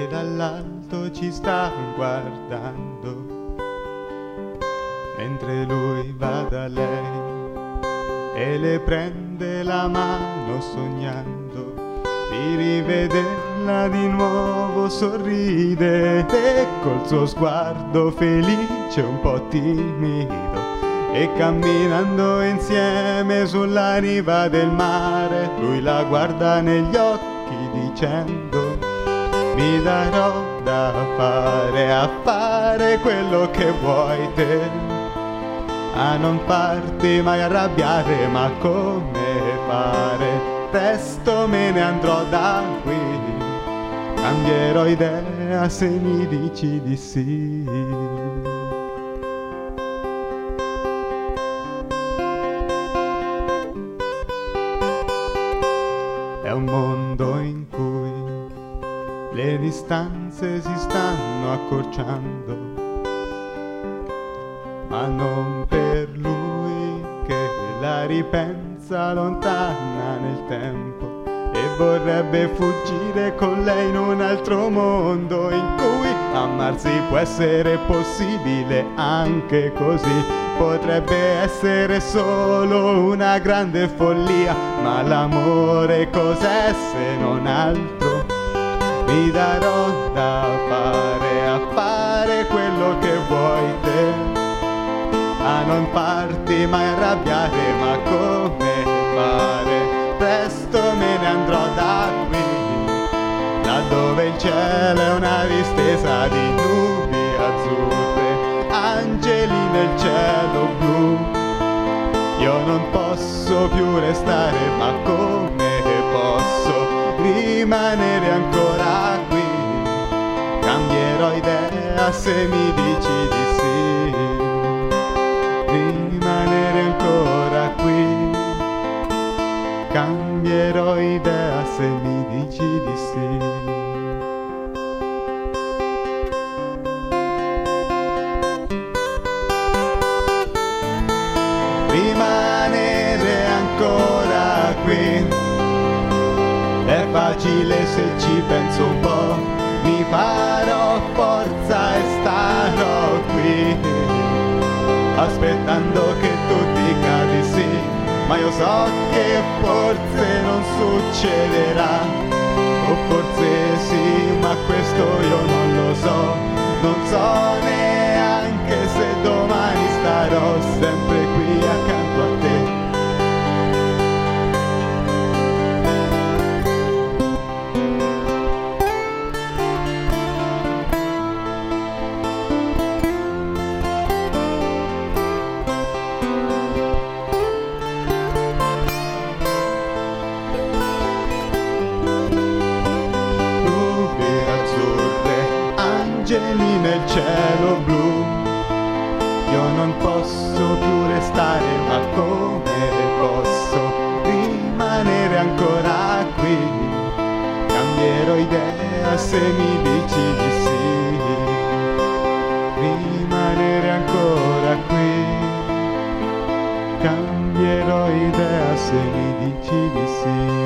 dall'alto ci sta guardando, mentre lui va da lei e le prende la mano sognando di rivederla di nuovo. Sorride e col suo sguardo felice un po' timido, e camminando insieme sulla riva del mare lui la guarda negli occhi dicendo: mi darò da fare a fare quello che vuoi te, a non farti mai arrabbiare, ma come fare, presto me ne andrò da qui, cambierò idea se mi dici di sì. È un mondo in cui le distanze si stanno accorciando, ma non per lui che la ripensa lontana nel tempo e vorrebbe fuggire con lei in un altro mondo in cui amarsi può essere possibile anche così. Potrebbe essere solo una grande follia, ma l'amore cos'è se non altro? Mi darò da fare a fare quello che vuoi te, a non farti mai arrabbiare, ma come fare, presto me ne andrò da qui, laddove il cielo è una distesa di nubi azzurre, angeli nel cielo blu. Io non posso più restare, ma come posso rimanere ancora qui? Cambierò idea se mi dici di sì, rimanere ancora qui. Cambierò idea se mi dici di sì. Rimanere ancora qui è facile se ci penso un po', mi farò forza e starò qui, aspettando che tu dica di sì, ma io so che forse non succederà, o forse sì, ma questo io non lo so, non so neanche se domani starò sempre qui accanto a te. Angeli nel cielo blu, io non posso più restare, ma come posso rimanere ancora qui? Cambierò idea se mi dici di sì, rimanere ancora qui. Cambierò idea se mi dici di sì.